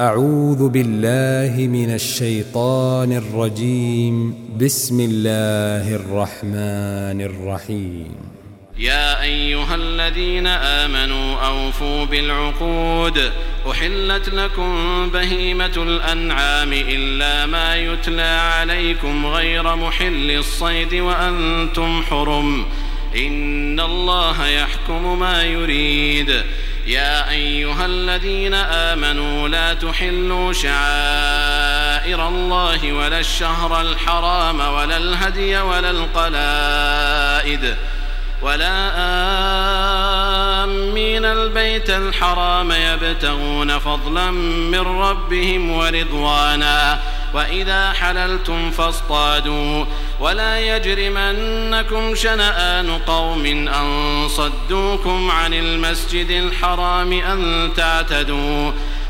أعوذ بالله من الشيطان الرجيم. بسم الله الرحمن الرحيم. يا أيها الذين آمنوا أوفوا بالعقود. أحلت لكم بهيمة الأنعام إلا ما يتلى عليكم غير محل الصيد وأنتم حرم، إن الله يحكم ما يريد. يا أيها الذين آمنوا لا تحلوا شعائر الله ولا الشهر الحرام ولا الهدي ولا القلائد ولا آمين البيت الحرام يبتغون فضلا من ربهم ورضوانا، وإذا حللتم فاصطادوا، ولا يجرمنكم شنآن قوم أن صدوكم عن المسجد الحرام أن تعتدوا،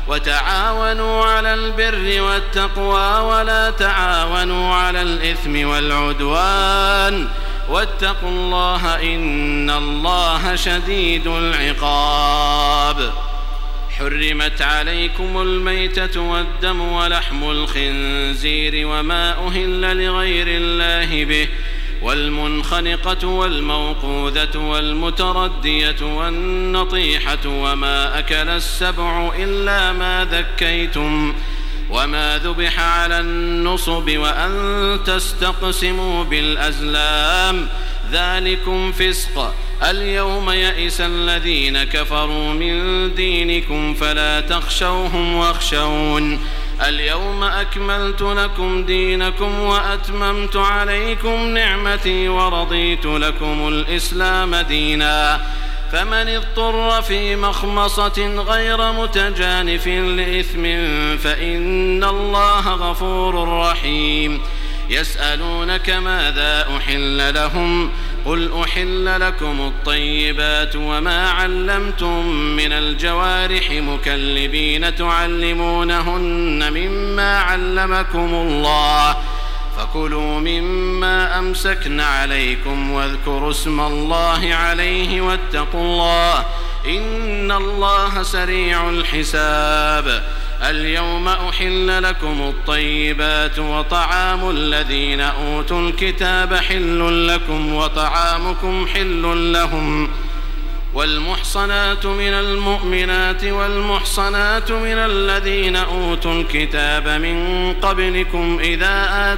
وتعاونوا على البر والتقوى ولا تعاونوا على الإثم والعدوان، واتقوا الله إن الله شديد العقاب. حرمت عليكم الميتة والدم ولحم الخنزير وما أهل لغير الله به، والمنخنقة والموقوذة والمتردية والنطيحة وما أكل السبع إلا ما ذكيتم، وما ذبح على النصب، وأن تستقسموا بالأزلام، ذلكم فسق. اليوم يئس الذين كفروا من دينكم فلا تخشوهم واخشون. اليوم أكملت لكم دينكم وأتممت عليكم نعمتي ورضيت لكم الإسلام دينا، فمن اضطر في مخمصة غير متجانف لإثم فإن الله غفور رحيم. يسألونك ماذا أحل لهم، قل أحل لكم الطيبات وما علمتم من الجوارح مكلبين تعلمونهن مما علمكم الله، فكلوا مما أمسكن عليكم واذكروا اسم الله عليه واتقوا الله إن الله سريع الحساب. اليوم أحل لكم الطيبات وطعام الذين أوتوا الكتاب حل لكم وطعامكم حل لهم، والمحصنات من المؤمنات والمحصنات من الذين أوتوا الكتاب من قبلكم إذا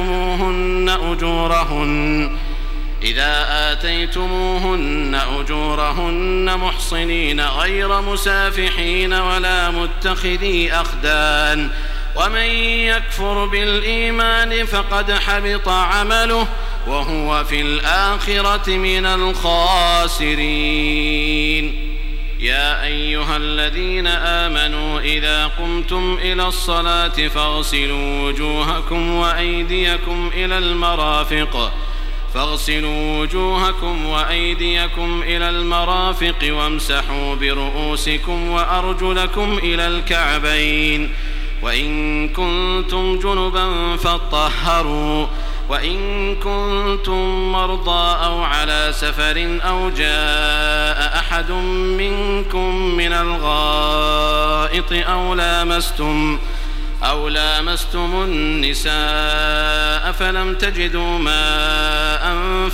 آتيتموهن أجورهن محصنين غير مسافحين ولا متخذي أخدان، ومن يكفر بالإيمان فقد حبط عمله وهو في الآخرة من الخاسرين. يا أيها الذين آمنوا إذا قمتم إلى الصلاة فاغسلوا وجوهكم إلى المرافق وامسحوا برؤوسكم وأرجلكم إلى الكعبين، وإن كنتم جنبا فاطهروا، وإن كنتم مرضى أو على سفر أو جاء أحد منكم من الغائط أو لامستم النساء فلم تجدوا ماء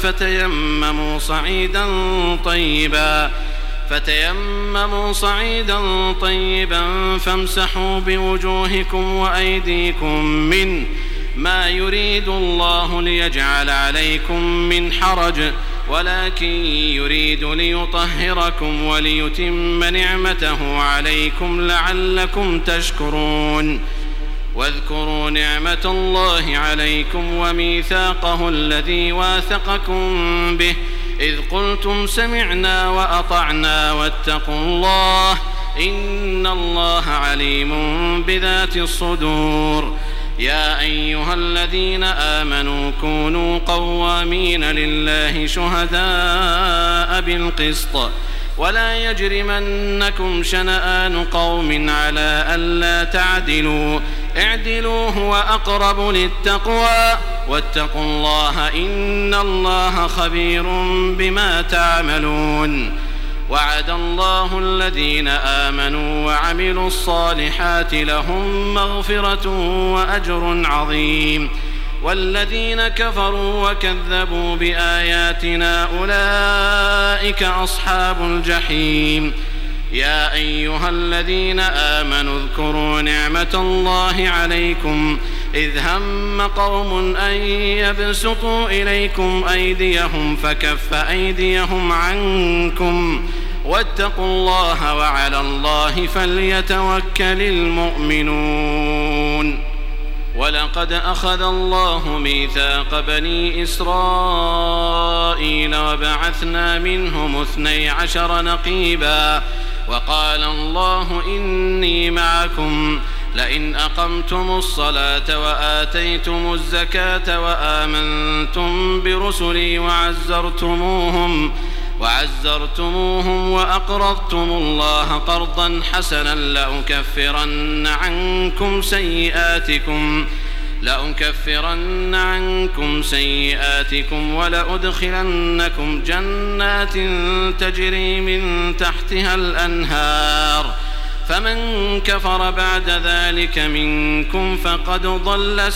فتيمموا صعيدا طيبا فامسحوا بوجوهكم وأيديكم منه، ما يريد الله ليجعل عليكم من حرج ولكن يريد ليطهركم وليتم نعمته عليكم لعلكم تشكرون. واذكروا نعمة الله عليكم وميثاقه الذي واثقكم به إذ قلتم سمعنا وأطعنا واتقوا الله إن الله عليم بذات الصدور. يا أيها الذين آمنوا كونوا قوامين لله شهداء بالقسط، ولا يجرمنكم شنآن قوم على ألا تعدلوا، اعدلوا هو أقرب للتقوى، واتقوا الله إن الله خبير بما تعملون. وعد الله الذين آمنوا وعملوا الصالحات لهم مغفرة وأجر عظيم والذين كفروا وكذبوا بآياتنا أولئك أصحاب الجحيم يا أيها الذين آمنوا اذكروا نعمة الله عليكم إذ هم قوم أن يبسطوا إليكم أيديهم فكف أيديهم عنكم واتقوا الله وعلى الله فليتوكل المؤمنون ولقد أخذ الله ميثاق بني إسرائيل وبعثنا منهم 12 نقيبا وقال الله إني معكم لئن أقمتم الصلاة وآتيتم الزكاة وآمنتم برسلي وعزرتموهم وأقرضتم الله قرضا حسنا لأكفرن عنكم سيئاتكم ولأدخلنكم جنات تجري من تحتها الأنهار فمن كفر بعد ذلك منكم فقد ضل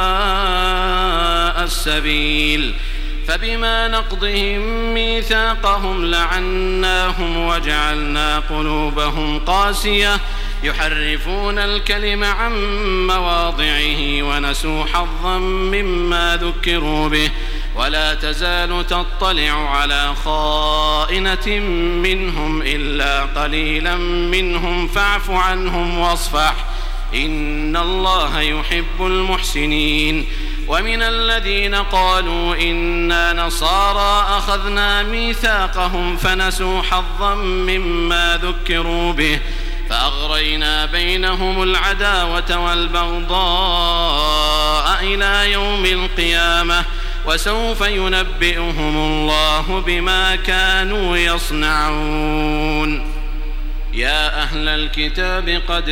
سواء السبيل فبما نقضهم ميثاقهم لعناهم وجعلنا قلوبهم قاسية يحرفون الكلم عن مواضعه ونسوا حظا مما ذكروا به ولا تزال تطلع على خائنة منهم إلا قليلا منهم فاعف عنهم واصفح إن الله يحب المحسنين ومن الذين قالوا إنا نصارى أخذنا ميثاقهم فنسوا حظا مما ذكروا به فأغرينا بينهم العداوة والبغضاء إلى يوم القيامة وسوف ينبئهم الله بما كانوا يصنعون يا أهل الكتاب قد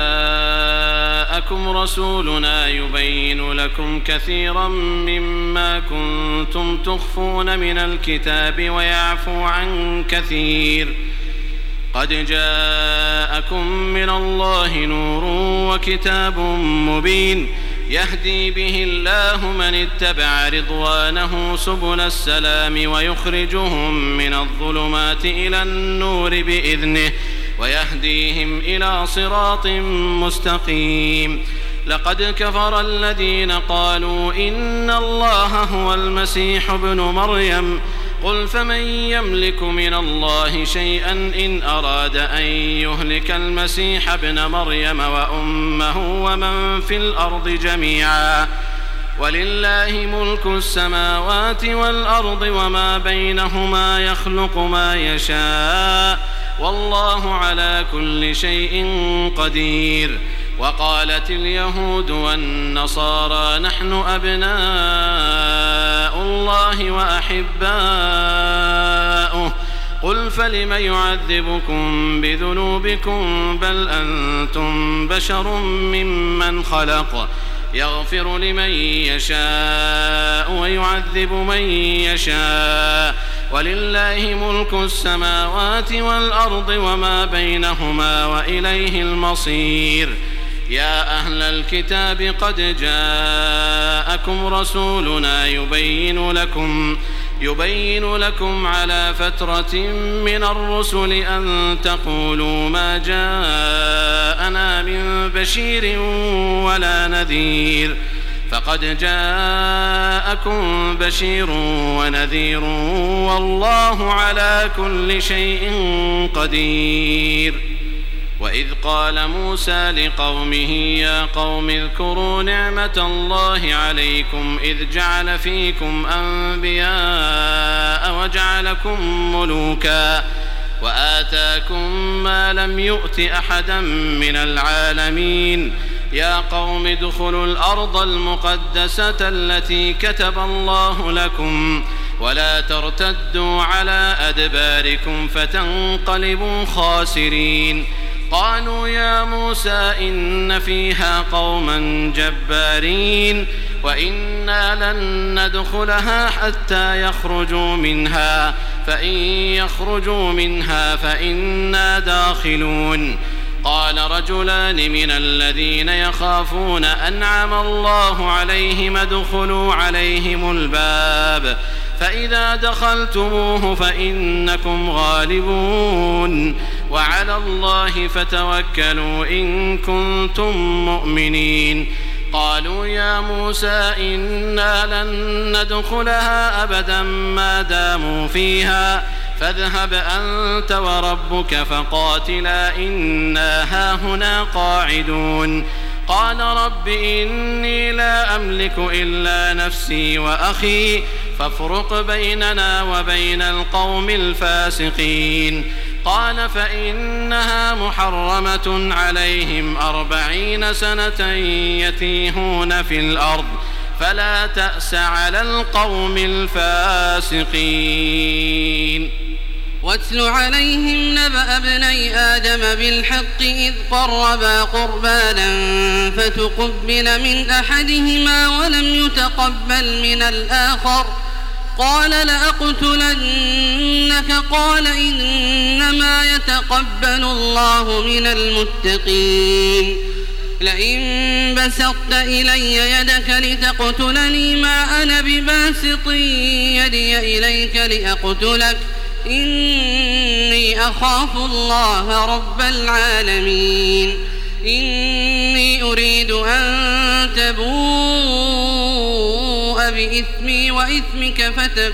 جاءكم رسولنا يبين لكم كثيرا مما كنتم تخفون من الكتاب ويعفو عن كثير قد جاءكم من الله نور وكتاب مبين يهدي به الله من اتبع رضوانه سبل السلام ويخرجهم من الظلمات إلى النور بإذنه ويهديهم إلى صراط مستقيم لقد كفر الذين قالوا إن الله هو المسيح ابن مريم قل فمن يملك من الله شيئا إن أراد أن يهلك المسيح ابن مريم وأمه ومن في الأرض جميعا ولله ملك السماوات والأرض وما بينهما يخلق ما يشاء والله على كل شيء قدير وقالت اليهود والنصارى نحن أبناء الله وأحباؤه قل فلم يعذبكم بذنوبكم بل أنتم بشر ممن خلق يغفر لمن يشاء ويعذب من يشاء ولله ملك السماوات والأرض وما بينهما وإليه المصير يا أهل الكتاب قد جاءكم رسولنا يبين لكم على فترة من الرسل أن تقولوا ما جاءنا من بشير ولا نذير فقد جاءكم بشير ونذير والله على كل شيء قدير وإذ قال موسى لقومه يا قوم اذكروا نعمة الله عليكم إذ جعل فيكم أنبياء وجعلكم ملوكا وآتاكم ما لم يؤت أحدا من العالمين يا قوم ادخلوا الأرض المقدسة التي كتب الله لكم ولا ترتدوا على أدباركم فتنقلبوا خاسرين قالوا يا موسى إن فيها قوما جبارين وإنا لن ندخلها حتى يخرجوا منها فإن يخرجوا منها فإنا داخلون. قال رجلان من الذين يخافون أنعم الله عليهم ادخلوا عليهم الباب فإذا دخلتموه فإنكم غالبون وعلى الله فتوكلوا إن كنتم مؤمنين. قالوا يا موسى إنا لن ندخلها أبدا ما داموا فيها فاذهب أنت وربك فقاتلا إنا هاهنا قاعدون. قال رب إني لا أملك إلا نفسي وأخي فافرق بيننا وبين القوم الفاسقين. قال فإنها محرمة عليهم 40 سنة يتيهون في الأرض فلا تأس على القوم الفاسقين. واتل عليهم نبأ ابني آدم بالحق إذ قربا قربانا فتقبل من أحدهما ولم يتقبل من الآخر قال لأقتلنك قال إنما يتقبل الله من المتقين. لئن بسطت إلي يدك لتقتلني ما أنا بباسط يدي إليك لأقتلك إني أخاف الله رب العالمين. إني أريد أن تبوء بإثمي وإثمك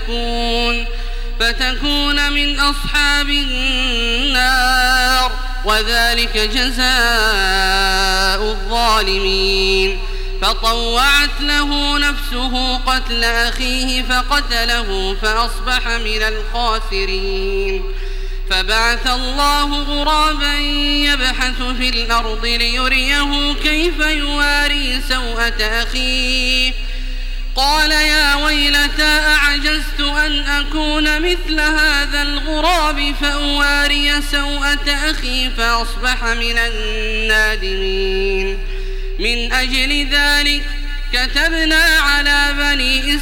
فتكون من أصحاب النار وذلك جزاء الظالمين. فطوعت له نفسه قتل أخيه فقتله فأصبح من الخاسرين. فبعث الله غرابا يبحث في الأرض ليريه كيف يواري سوءة أخيه قال يا ويلتى أعجزت أن أكون مثل هذا الغراب فأواري سوءة أخي فأصبح من النادمين. من أجل ذلك كتبنا على بني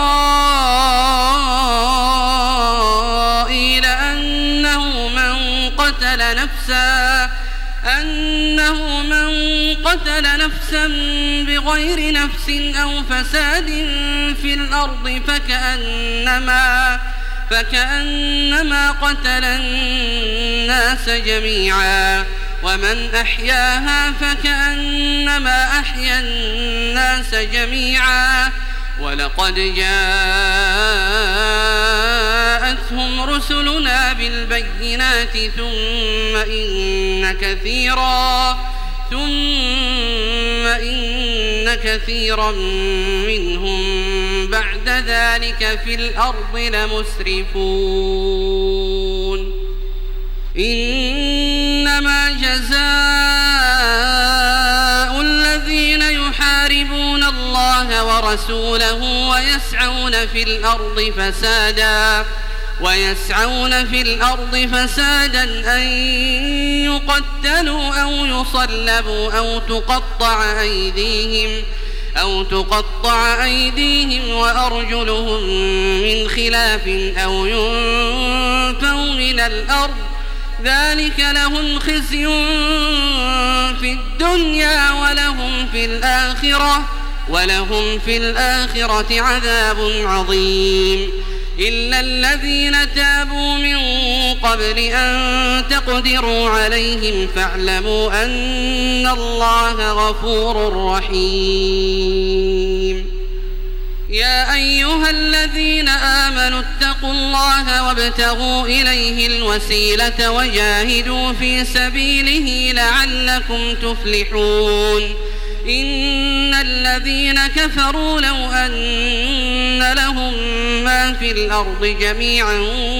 إسرائيل أنه من قتل نفسا بغير نفس أو فساد في الأرض فكأنما قتل الناس جميعا ومن أحياها فكأنما أحيا الناس جميعا ولقد جاءتهم رسلنا بالبينات ثم إن كثيرا منهم بعد ذلك في الأرض لمسرفون. إنما جزاء الذين يحاربون الله ورسوله ويسعون في الأرض فسادا أن يقتلوا أو يصلبوا أو تقطع أيديهم وأرجلهم من خلاف أو ينفوا من الأرض ذلك لهم خزي في الدنيا ولهم في الآخرة عذاب عظيم. إلا الذين تابوا من قبل أن تقدروا عليهم فاعلموا أن الله غفور رحيم. يا أيها الذين آمنوا اتقوا الله وابتغوا إليه الوسيلة وجاهدوا في سبيله لعلكم تفلحون. إن الذين كفروا لو أن لهم ما في الأرض جميعا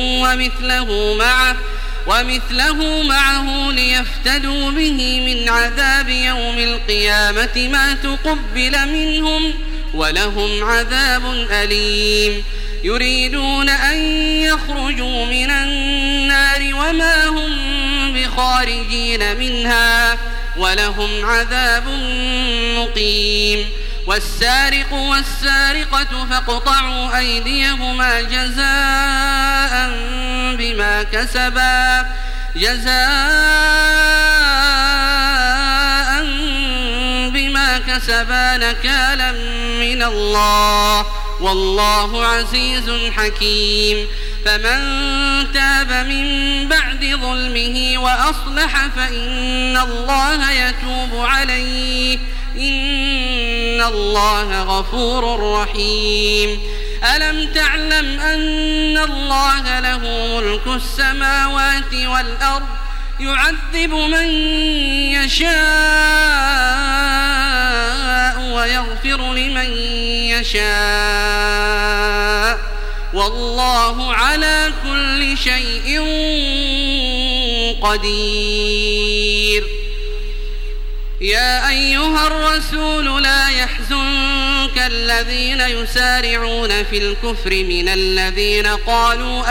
ومثله معه ليفتدوا به من عذاب يوم القيامة ما تقبل منهم ولهم عذاب أليم. يريدون أن يخرجوا من النار وما هم بخارجين منها ولهم عذاب مقيم. والسارق والسارقة فاقطعوا أيديهما جزاء بما كسبا نكالا من الله والله عزيز حكيم. فمن تاب من بعد ظلمه وأصلح فإن الله يتوب عليه إن الله غفور رحيم. ألم تعلم أن الله له ملك السماوات والأرض يعذب من يشاء ويغفر لمن يشاء والله على كل شيء قدير. يا أيها الرسول لا يحزنك الذين يسارعون في الكفر من الذين قالوا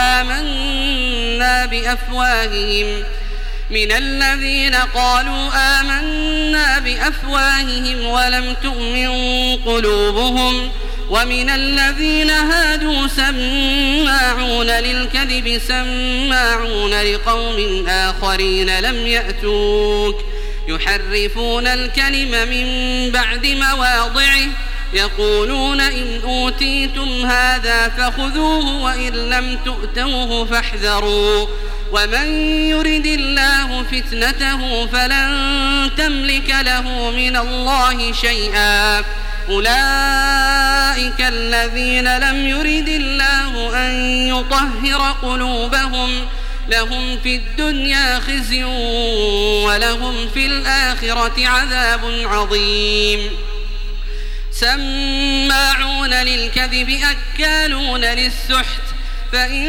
آمنا بأفواههم ولم تؤمن قلوبهم ومن الذين هادوا سماعون للكذب سماعون لقوم آخرين لم يأتوك يحرفون الكلم من بعد مواضعه يقولون إن أوتيتم هذا فخذوه وإن لم تؤتوه فاحذروا ومن يرد الله فتنته فلن تملك له من الله شيئا أولئك الذين لم يرد الله أن يطهر قلوبهم لهم في الدنيا خزي ولهم في الآخرة عذاب عظيم. سماعون للكذب أكالون للسحت فإن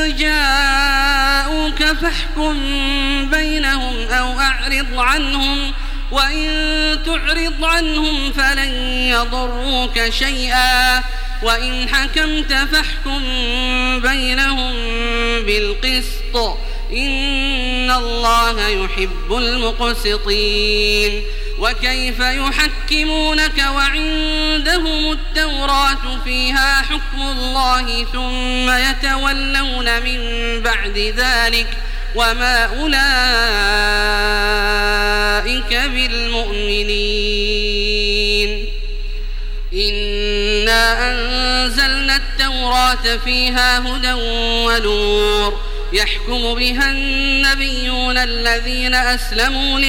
جاءوك فاحكم بينهم أو أعرض عنهم وإن تعرض عنهم فلن يضروك شيئا وإن حكمت فاحكم بينهم بالقسط إن الله يحب المقسطين. وكيف يحكمونك وعندهم التوراة فيها حكم الله ثم يتولون من بعد ذلك وما أولئك بالمؤمنين. إنا أنزلنا التوراة فيها هدى ونور يحكم بها النبيون الذين أسلموا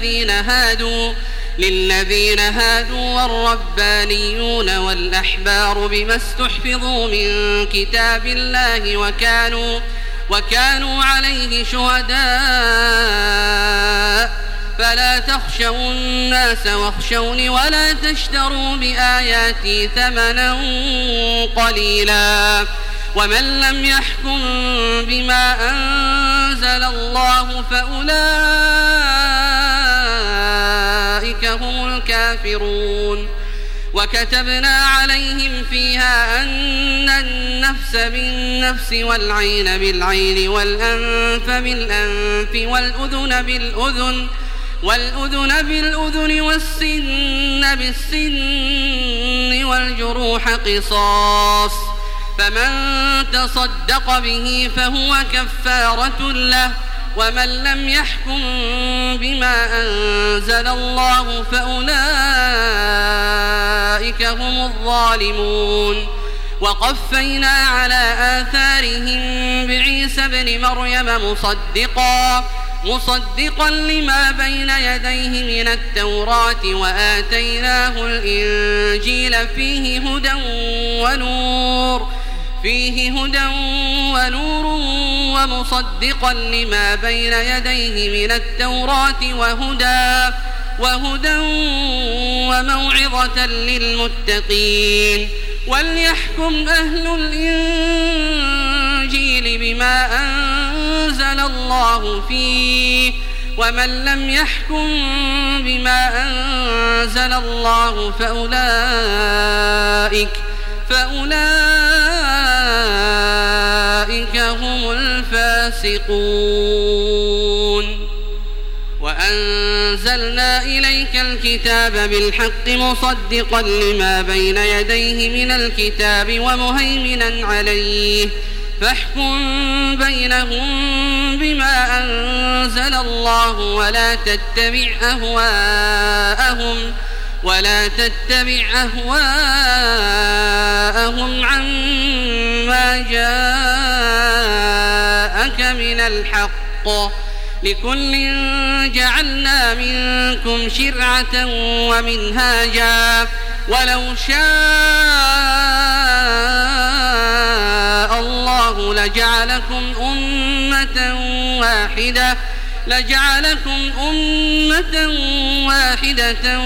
للذين هادوا والربانيون والأحبار بما استحفظوا من كتاب الله وكانوا عليه شهداء فلا تخشوا الناس واخشوني ولا تشتروا بآياتي ثمنا قليلا ومن لم يحكم بما أنزل الله فأولئك هم الكافرون. وكتبنا عليهم فيها أن النفس بالنفس والعين بالعين والأنف بالأنف والأذن بالأذن والسن بالسن والجروح قصاص فمن تصدق به فهو كفارة له ومن لم يحكم بما أنزل الله فأولئك هم الظالمون. وقفينا على آثارهم بعيسى ابن مريم مصدقا لما بين يديه من التوراة وآتيناه الإنجيل فيه هدى ونور ومصدقا لما بين يديه من التوراة وهدى وموعظة للمتقين. وليحكم أهل الإنجيل بما أنزل الله فيه ومن لم يحكم بما أنزل الله فأولئك هم الفاسقون. وأنزلنا إليك الكتاب بالحق مصدقا لما بين يديه من الكتاب ومهيمنا عليه فاحكم بينهم بما أنزل الله ولا تتبع أهواءهم عما جاءك من الحق لكل جعلنا منكم شرعة ومنهاجا ولو شاء الله لجعلكم أمة واحدة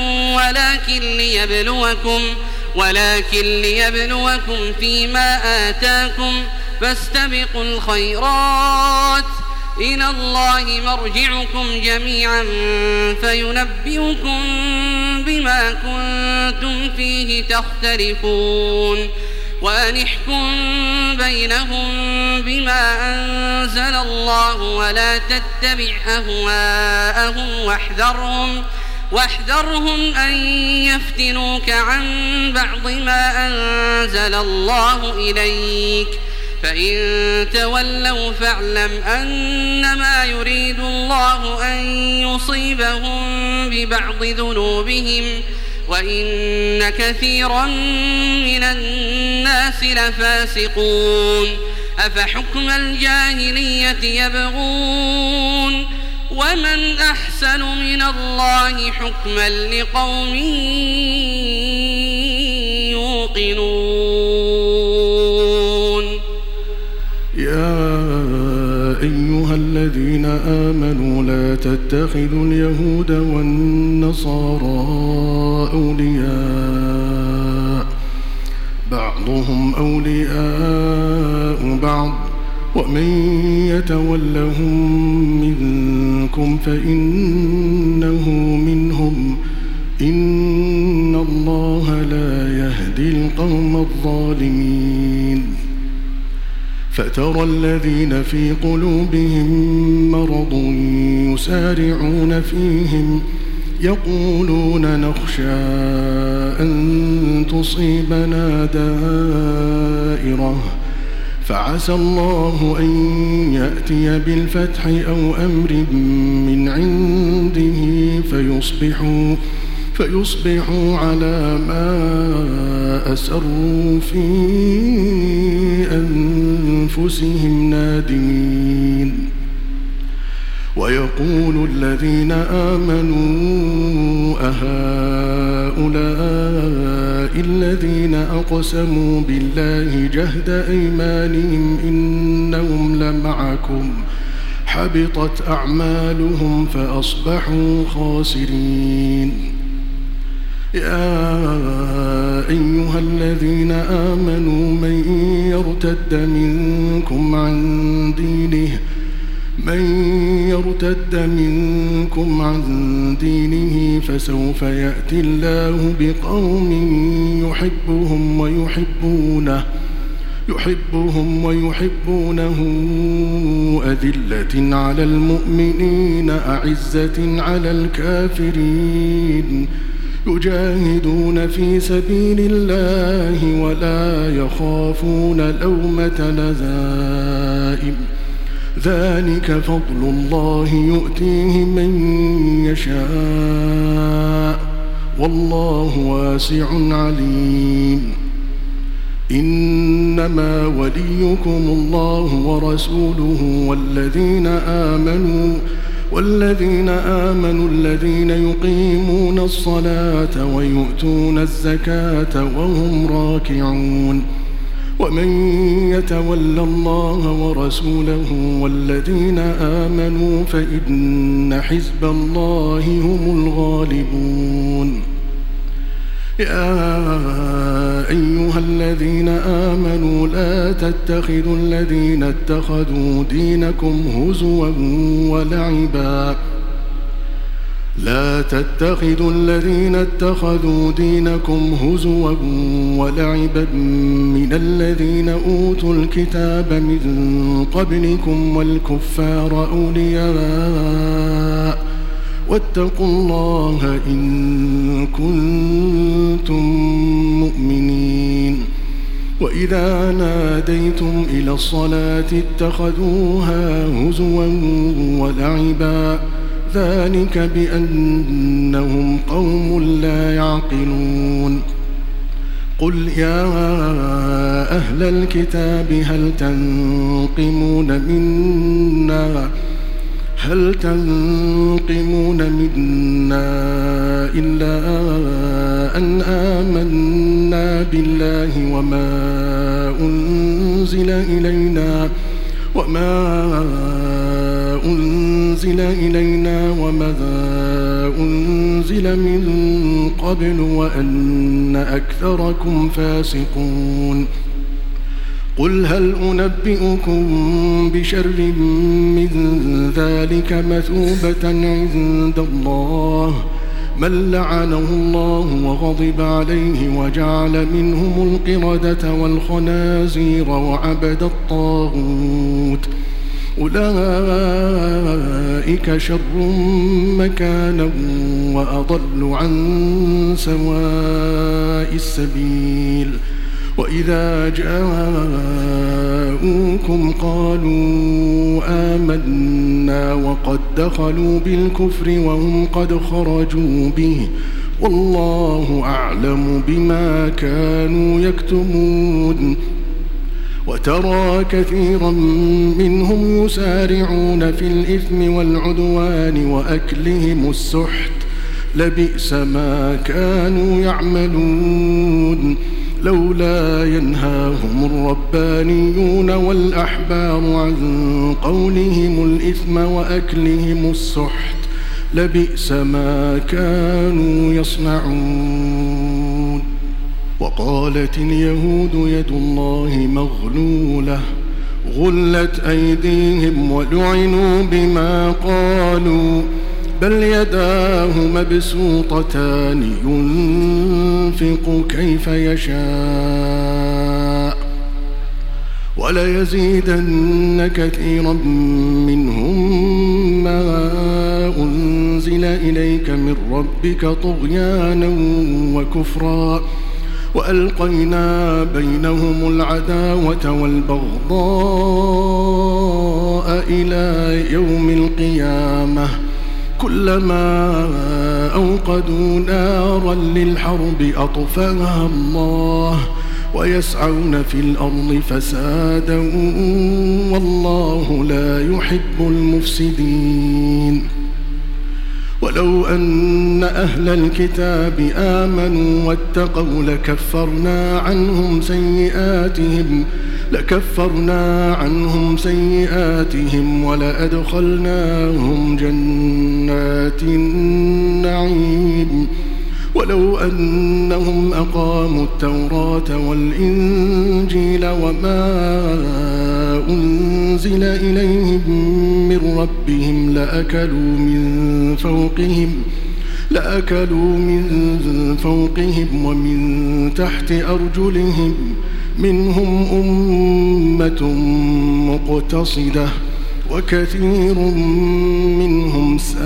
ولكن ليبلوكم فيما آتاكم فاستبقوا الخيرات إلى الله مرجعكم جميعا فينبئكم بما كنتم فيه تختلفون وأن احكم بينهم بما أنزل الله ولا تتبع أهواءهم واحذرهم أن يفتنوك عن بعض ما أنزل الله إليك فإن تولوا فاعلم أنما يريد الله أن يصيبهم ببعض ذنوبهم وإن كثيرا من الناس لفاسقون أفحكم الجاهلية يبغون ومن أحسن من الله حكما لقوم يوقنون. يا أيها الذين آمنوا لا تتخذوا اليهود والنصارى أولياء بعضهم أولياء بعض ومن يتولهم منكم فإنه منهم إن الله لا يهدي القوم الظالمين. فترى الذين في قلوبهم مرض يسارعون فيهم يقولون نخشى أن تصيبنا دائرة فعسى الله أن يأتي بالفتح أو أمر من عنده فيصبحوا على ما أسروا في أنفسهم نادمين. ويقول الذين آمنوا أهؤلاء الذين أقسموا بالله جهد أيمانهم إنهم لمعكم حبطت أعمالهم فأصبحوا خاسرين. يا أيها الذين آمنوا من يرتد منكم عن دينه فسوف يأتي الله بقوم يحبهم ويحبونه أذلة على المؤمنين أعزة على الكافرين يجاهدون في سبيل الله ولا يخافون لومة لائم ذلك فضل الله يؤتيه من يشاء والله واسع عليم. إنما وليكم الله ورسوله والذين آمنوا الذين يقيمون الصلاة ويؤتون الزكاة وهم راكعون. ومن يتول الله ورسوله والذين آمنوا فإن حزب الله هم الغالبون. يا أيها الذين آمنوا لا تتخذوا الذين اتخذوا دينكم هزوا ولعبا من الذين أوتوا الكتاب من قبلكم والكفار أولياء واتقوا الله إن كنتم مؤمنين. وإذا ناديتم إلى الصلاة اتخذوها هزوا ولعبا ذلك بأنهم قوم لا يعقلون قل يا أهل الكتاب هل تنقمون منا إلا أن آمنا بالله وما أنزل إلينا وما أنزل من قبل وأن أكثركم فاسقون قل هل أنبئكم بشر من ذلك مثوبة عند الله من لعنه الله وغضب عليه وجعل منهم القردة والخنازير وعبد الطاغوت أولئك شر مكانا وأضل عن سواء السبيل وإذا جاءوكم قالوا آمنا وقد دخلوا بالكفر وهم قد خرجوا به والله أعلم بما كانوا يكتمون وترى كثيرا منهم يسارعون في الإثم والعدوان وأكلهم السحت لبئس ما كانوا يعملون لولا ينهاهم الربانيون والأحبار عن قولهم الإثم وأكلهم السحت لبئس ما كانوا يصنعون وقالت اليهود يد الله مغلولة غلت أيديهم ولعنوا بما قالوا بل يداه مبسوطتان ينفق كيف يشاء وليزيدن كثيرا منهم ما أنزل إليك من ربك طغيانا وكفرا وألقينا بينهم العداوة والبغضاء إلى يوم القيامة كلما أوقدوا نارا للحرب أطفأها الله ويسعون في الأرض فسادا والله لا يحب المفسدين ولو أن أهل الكتاب آمنوا واتقوا لكفرنا عنهم سيئاتهم ولأدخلناهم جنات النعيم ولو أنهم أقاموا التوراة والإنجيل وما أنزل إليهم من ربهم لأكلوا من فوقهم ومن تحت أرجلهم منهم أمة مقتصدة وكثير منهم ساء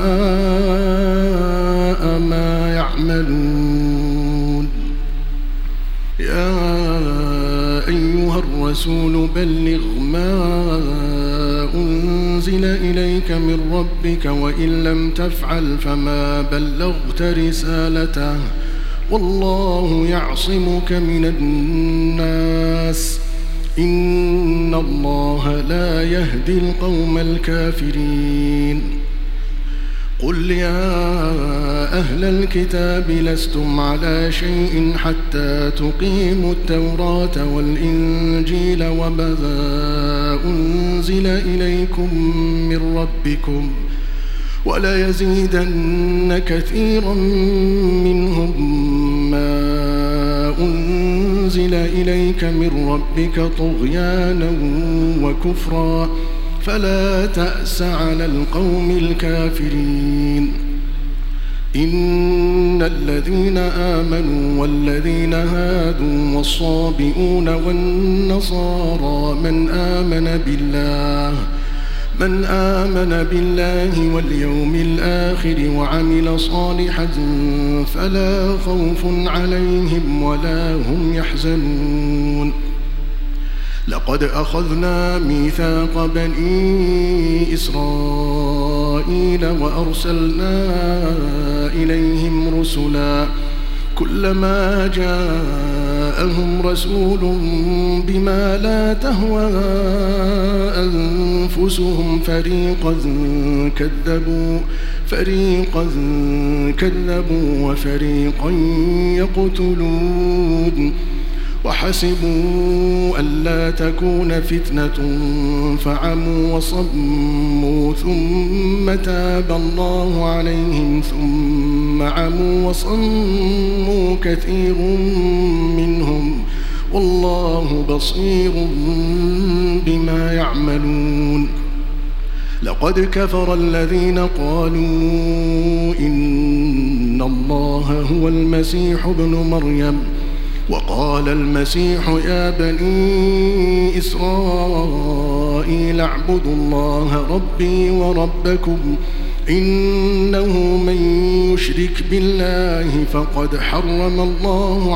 ما يعملون يا أيها الرسول بلغ ما أنزل إليك من ربك وإن لم تفعل فما بلغت رسالته والله يعصمك من الناس إن الله لا يهدي القوم الكافرين قل يا أهل الكتاب لستم على شيء حتى تقيموا التوراة والإنجيل وما أنزل إليكم من ربكم وليزيدن كثيرا منهم ما أنزل إليك من ربك طغيانا وكفرا فلا تأس على القوم الكافرين إن الذين آمنوا والذين هادوا والصابئون والنصارى من من آمن بالله واليوم الآخر وعمل صالحا فلا خوف عليهم ولا هم يحزنون لقد أخذنا ميثاق بني إسرائيل وأرسلنا إليهم رسلا كلما جاءهم رسول بما لا تهوى أنفسهم فريقا كذبوا وفريقا يقتلون وحسبوا ألا تكون فتنة فعموا وصموا ثم تاب الله عليهم ثم عموا وصموا كثير منهم والله بصير بما يعملون لقد كفر الذين قالوا إن الله هو المسيح ابن مريم وقال المسيح يا بني إسرائيل اعبدوا الله ربي وربكم إنه من يشرك بالله فقد حرم الله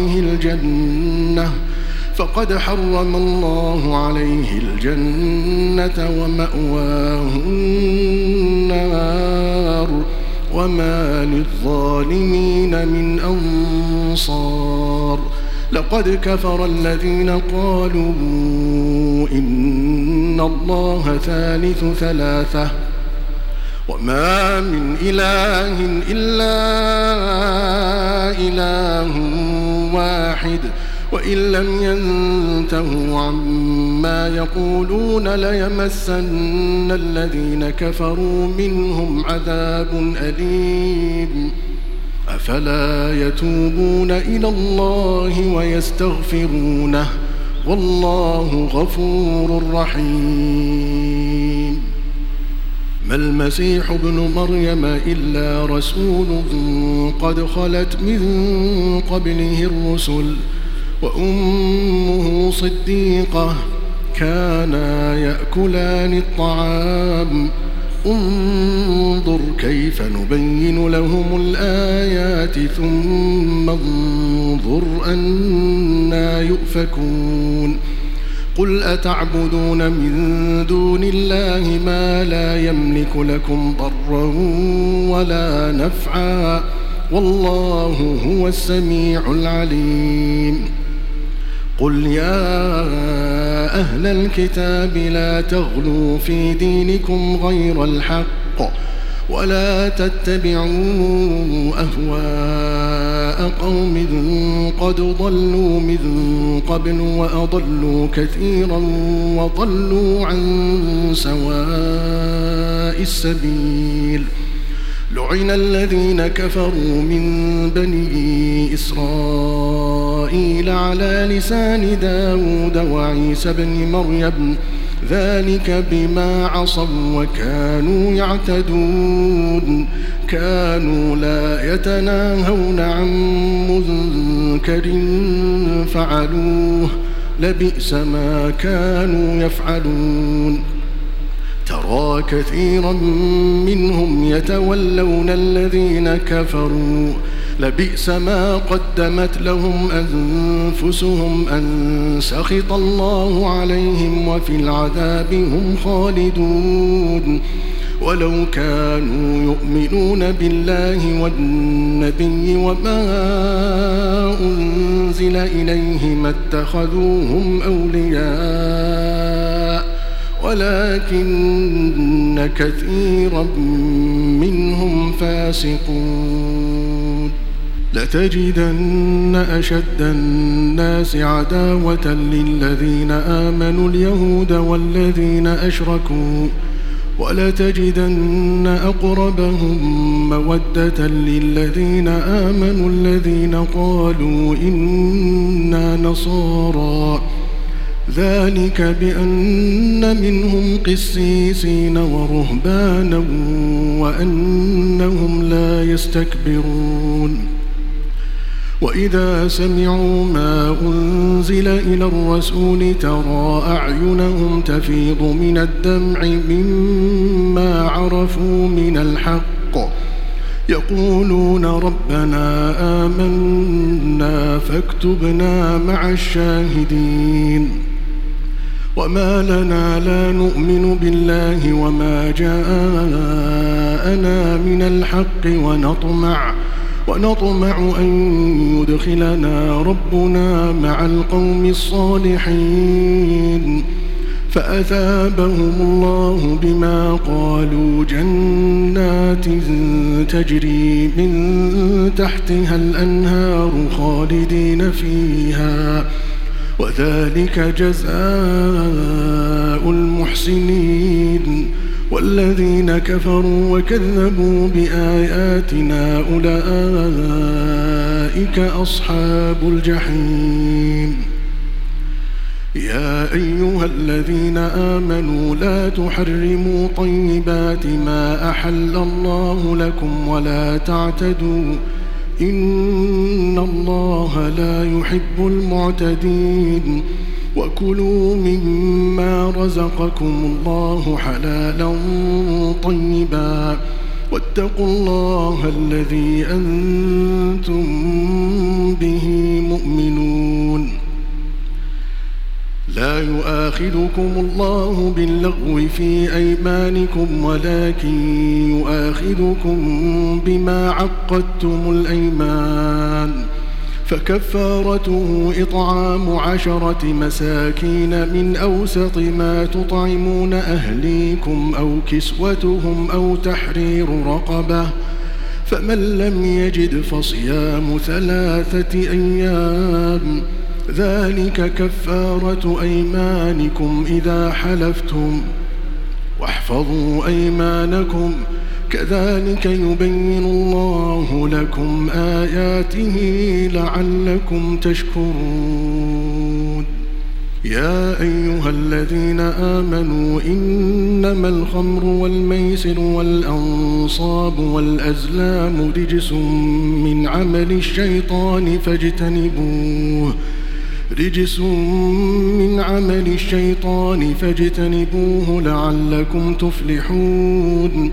عليه الجنة ومأواه النار وما للظالمين من أنصار لقد كفر الذين قالوا إن الله ثالث ثلاثة وما من إله إلا إله واحد وإن لم ينتهوا عما يقولون ليمسن الذين كفروا منهم عذاب أليم أفلا يتوبون إلى الله ويستغفرونه والله غفور رحيم ما المسيح ابن مريم إلا رسول قد خلت من قبله الرسل وأمه صديقة كانا يأكلان الطعام انظر كيف نبين لهم الآيات ثم انظر أنا يؤفكون قل أتعبدون من دون الله ما لا يملك لكم ضرا ولا نفعا والله هو السميع العليم قل يا أهل الكتاب لا تغلوا في دينكم غير الحق ولا تتبعوا أهواء قوم قد ضلوا من قبل وأضلوا كثيرا وضلوا عن سواء السبيل لعن الذين كفروا من بني إسرائيل على لسان داود وعيسى بن مريم ذلك بما عصوا وكانوا يعتدون كانوا لا يتناهون عن منكر فعلوه لبئس ما كانوا يفعلون ترى كثيرا منهم يتولون الذين كفروا لبئس ما قدمت لهم أنفسهم أن سخط الله عليهم وفي العذاب هم خالدون ولو كانوا يؤمنون بالله والنبي وما أنزل إليه ما اتخذوهم أولياء ولكن كثيرا منهم فاسقون لتجدن أشد الناس عداوة للذين آمنوا اليهود والذين أشركوا ولتجدن أقربهم مودة للذين آمنوا الذين قالوا إنا نصارى ذلك بأن منهم قسيسين وإذا سمعوا ما أنزل إلى الرسول ترى أعينهم تفيض من الدمع مما عرفوا من الحق يقولون ربنا آمنا فاكتبنا مع الشاهدين وما لنا لا نؤمن بالله وما جاءنا من الحق ونطمع أن يدخلنا ربنا مع القوم الصالحين فأثابهم الله بما قالوا جنات تجري من تحتها الأنهار خالدين فيها وذلك جزاء المحسنين والذين كفروا وكذبوا بآياتنا أولئك أصحاب الجحيم يا أيها الذين آمنوا لا تحرموا طيبات ما أحل الله لكم ولا تعتدوا إن الله لا يحب المعتدين وكلوا مما رزقكم الله حلالا طيبا واتقوا الله الذي أنتم به مؤمنون لا يؤاخذكم الله باللغو في أيمانكم ولكن يؤاخذكم بما عقدتم الأيمان فكفارته إطعام 10 مساكين من أوسط ما تطعمون أهليكم أو كسوتهم أو تحرير رقبة فمن لم يجد فصيام 3 أيام ذلك كفارة أيمانكم إذا حلفتم واحفظوا أيمانكم كذلك يبين الله لكم آياته لعلكم تشكرون يا أيها الذين آمنوا إنما الخمر والميسر والأنصاب والأزلام رجس من عمل الشيطان فاجتنبوه لعلكم تفلحون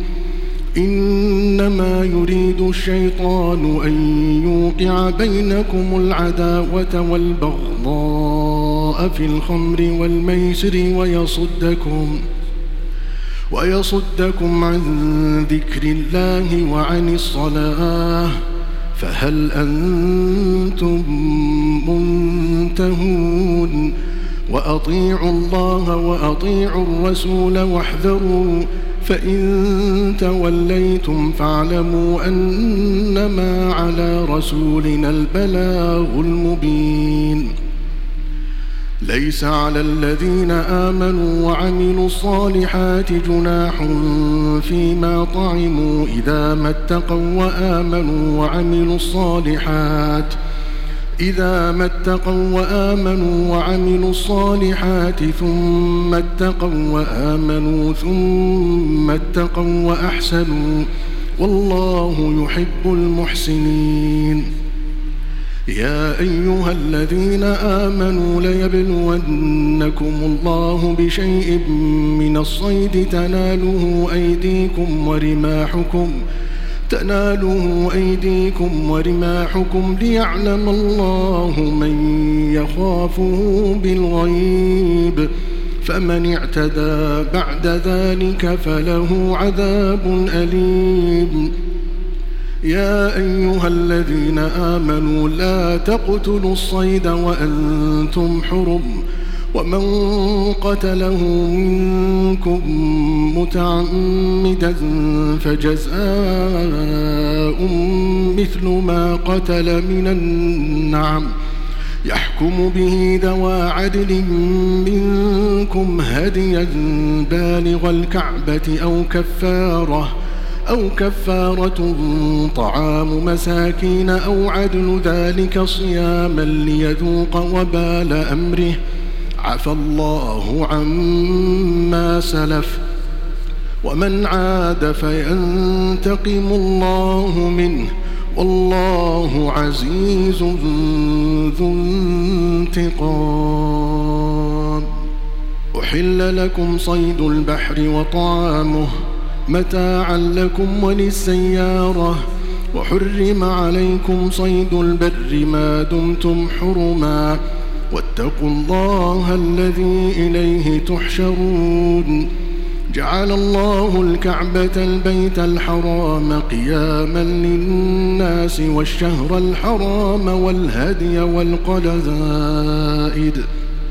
إنما يريد الشيطان أن يوقع بينكم العداوة والبغضاء في الخمر والميسر ويصدكم عن ذكر الله وعن الصلاة فهل أنتم منتهون وأطيعوا الله وأطيعوا الرسول واحذروا فإن توليتم فاعلموا أنما على رسولنا البلاغ المبين ليس على الذين آمنوا وعملوا الصالحات جناح فيما طعموا إذا ما اتقوا وعملوا الصالحات ثم اتقوا وأحسنوا والله يحب المحسنين يا أيها الذين آمنوا ليبلونكم الله بشيء من الصيد تناله أيديكم ورماحكم ليعلم الله من يخافه بالغيب فمن اعتدى بعد ذلك فله عذاب أليم يا أيها الذين آمنوا لا تقتلوا الصيد وأنتم حرم ومن قتله منكم متعمدا فجزاء مثل ما قتل من النعم يحكم به ذوى عدل منكم هديا بالغ الكعبة أو كفارة طعام مساكين أو عدل ذلك صياما ليذوق وبال أمره عفى الله عما سلف ومن عاد فينتقم الله منه والله عزيز ذو انتقام. أحل لكم صيد البحر وطعامه متاعا لكم وللسيارة، وحرم عليكم صيد البر ما دمتم حرما، واتقوا الله الذي إليه تحشرون. جعل الله الكعبة البيت الحرام قياما للناس والشهر الحرام والهدي والقلائد،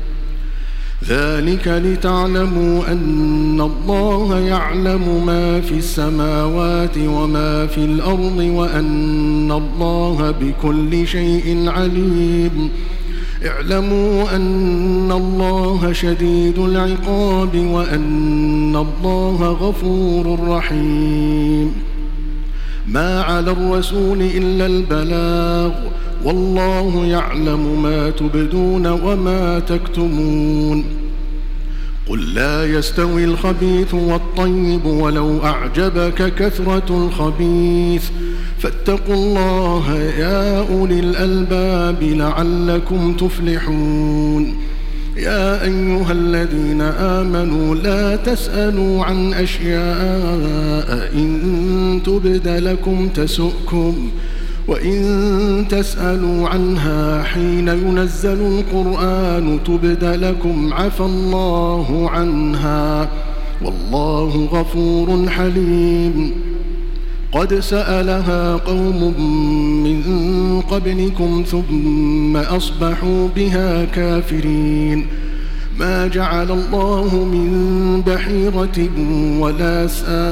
ذلك لتعلموا أن الله يعلم ما في السماوات وما في الأرض وأن الله بكل شيء عليم. اعلموا أن الله شديد العقاب وأن الله غفور رحيم. ما على الرسول إلا البلاغ، والله يعلم ما تبدون وما تكتمون. قل لا يستوي الخبيث والطيب ولو أعجبك كثرة الخبيث، فاتقوا الله يا أولي الألباب لعلكم تفلحون. يا أيها الذين آمنوا لا تسألوا عن أشياء إن تبد لكم تسؤكم، وإن تسألوا عنها حين ينزل القرآن تبد لكم عفى الله عنها، والله غفور حليم. قد سألها قوم من قبلكم ثم أصبحوا بها كافرين. ما جعل الله من بحيرة ولا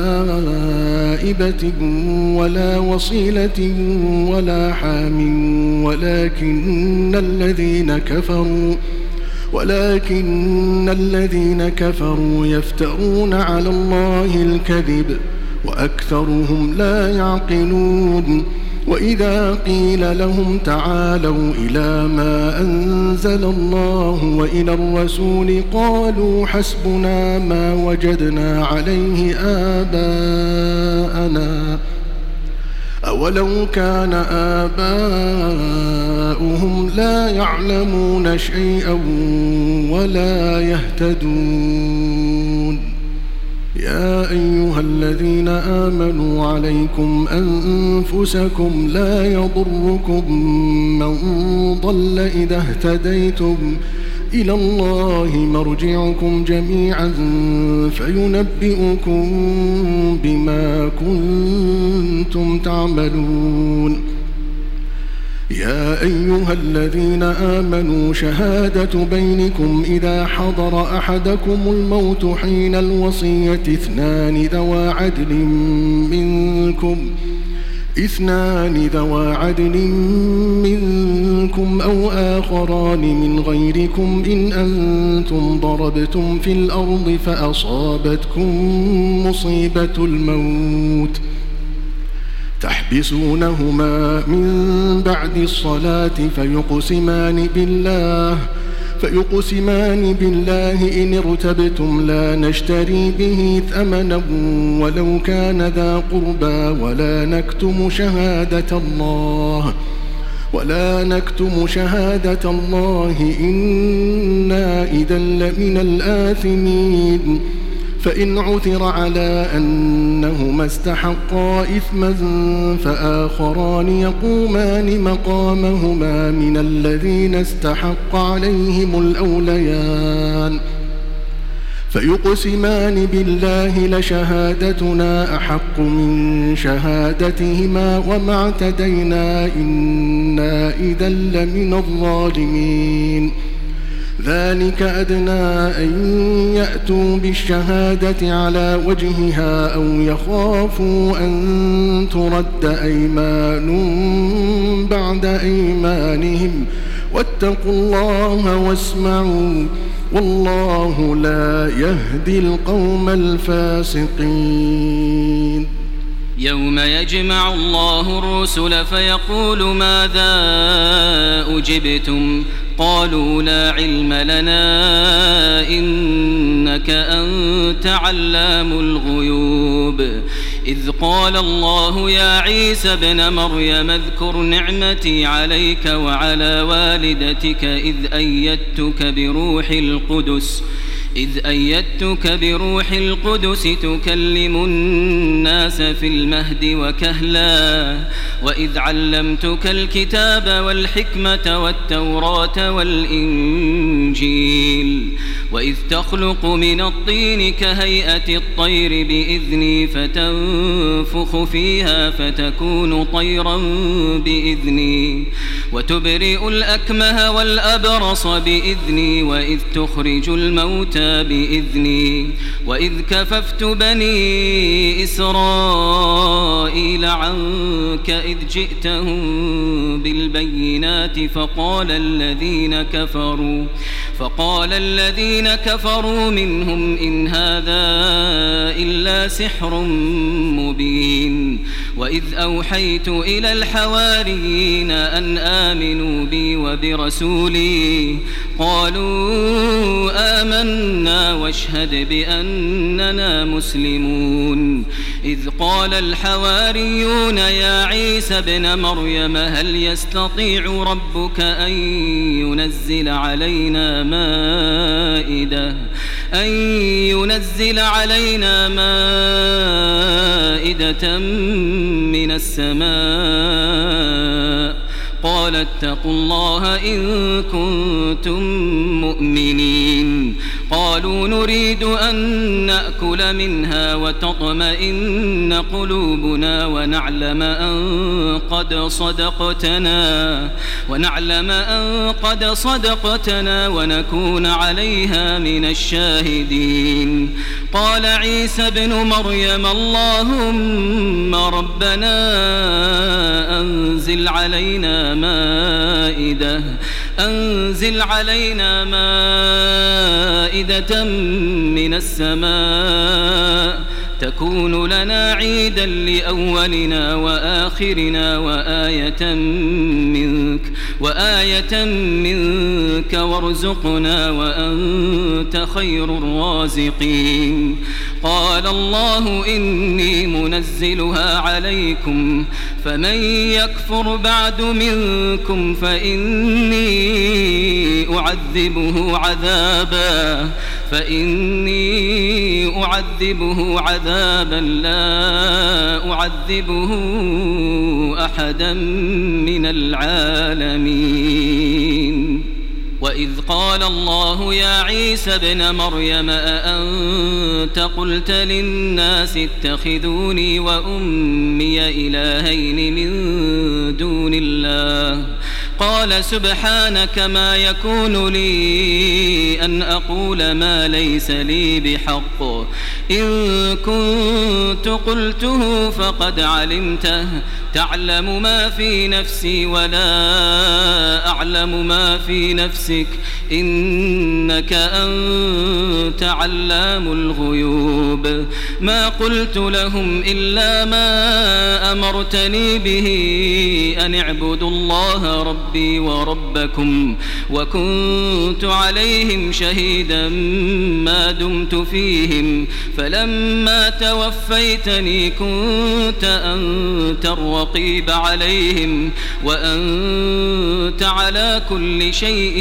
سائبة ولا وصيلة ولا حام ولكن الذين كفروا يفترون على الله الكذب وأكثرهم لا يعقلون. وإذا قيل لهم تعالوا إلى ما أنزل الله وإلى الرسول قالوا حسبنا ما وجدنا عليه آباءنا، أولو كان آباؤهم لا يعلمون شيئا ولا يهتدون. يا أيها الذين آمنوا عليكم أنفسكم لا يضركم من ضل إذا اهتديتم، إلى الله مرجعكم جميعا فينبئكم بما كنتم تعملون. يا أيها الذين آمنوا شهادة بينكم إذا حضر أحدكم الموت حين الوصية اثنان ذوا عدل منكم أو آخران من غيركم إن أنتم ضربتم في الأرض فأصابتكم مصيبة الموت تحبسونهما من بعد الصلاة فيقسمان بالله إن ارتبتم لا نشتري به ثمنا ولو كان ذا قربى ولا نكتم شهادة الله إنا إذا لمن الآثمين. فإن عثر على أنهما استحقا إثما فآخران يقومان مقامهما من الذين استحق عليهم الأوليان فيقسمان بالله لشهادتنا أحق من شهادتهما وما اعتدينا إنا إذا لمن الظالمين. ذلك أدنى أن يأتوا بالشهادة على وجهها أو يخافوا أن ترد أيمان بعد أيمانهم واتقوا الله واسمعوا والله لا يهدي القوم الفاسقين. يوم يجمع الله الرسل فيقول ماذا أجبتم قالوا لا علم لنا إنك أنت علام الغيوب إذ قال الله يا عيسى ابن مريم اذكر نعمتي عليك وعلى والدتك إذ أيدتك بروح القدس تكلم الناس في المهد وكهلا وإذ علمتك الكتاب والحكمة والتوراة والإنجيل وإذ تخلق من الطين كهيئة الطير بإذني فتنفخ فيها فتكون طيرا بإذني وتبرئ الأكمه والأبرص بإذني وإذ تخرج الموتى بإذني وإذ كففت بني إسرائيل عنك إذ جئتهم بالبينات فقال الذين كفروا منهم إن هذا إلا سحر مبين وإذ أوحيت إلى الحواريين أن آمنوا بي وبرسولي قالوا آمنا واشهد بأننا مسلمون إذ قال الحواريون يا عيسى ابن مريم هل يستطيع ربك أن ينزل علينا مائدة من السماء قال اتقوا الله إن كنتم مؤمنين قالوا نريد أن نأكل منها وتطمئن قلوبنا ونعلم أن قد صدقتنا ونكون عليها من الشاهدين قال عيسى ابن مريم اللهم ربنا أنزل علينا مائدة من السماء تكون لنا عيدا لأولنا وآخرنا وآية منك وارزقنا وأنت خير الرازقين قال الله إني منزلها عليكم فمن يكفر بعد منكم فإني أعذبه عذابا لا أعذبه أحدا من العالمين وإذ قال الله يا عيسى ابن مريم أأنت قلت للناس اتخذوني وأمي إلهين من دون الله قال سبحانك ما يكون لي أن أقول ما ليس لي بحق إن كنت قلته فقد علمته تعلم ما في نفسي ولا أعلم ما في نفسك إنك أنت علام الغيوب ما قلت لهم إلا ما أمرتني به أن اعبدوا الله ربي وربكم وكنت عليهم شهيدا ما دمت فيهم فلما توفيتني كنت أنت الرقيب عليهم وأنت على كل شيء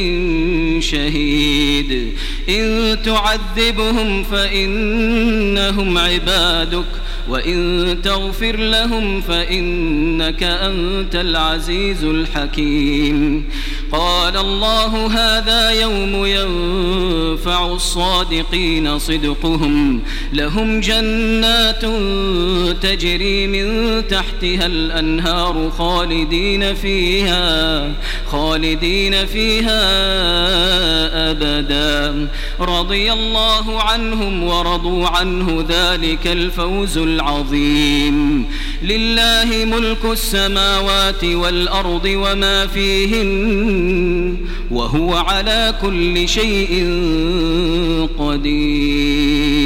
شهيد إن تعذبهم فإنهم عبادك وإن تغفر لهم فإنك أنت العزيز الحكيم قال الله هذا يوم ينفع الصادقين صدقهم لهم جنات تجري من تحتها الأنهار خالدين فيها أبدا رضي الله عنهم ورضوا عنه ذلك الفوز العظيم لله ملك السماوات والأرض وما فيهن وهو على كل شيء قدير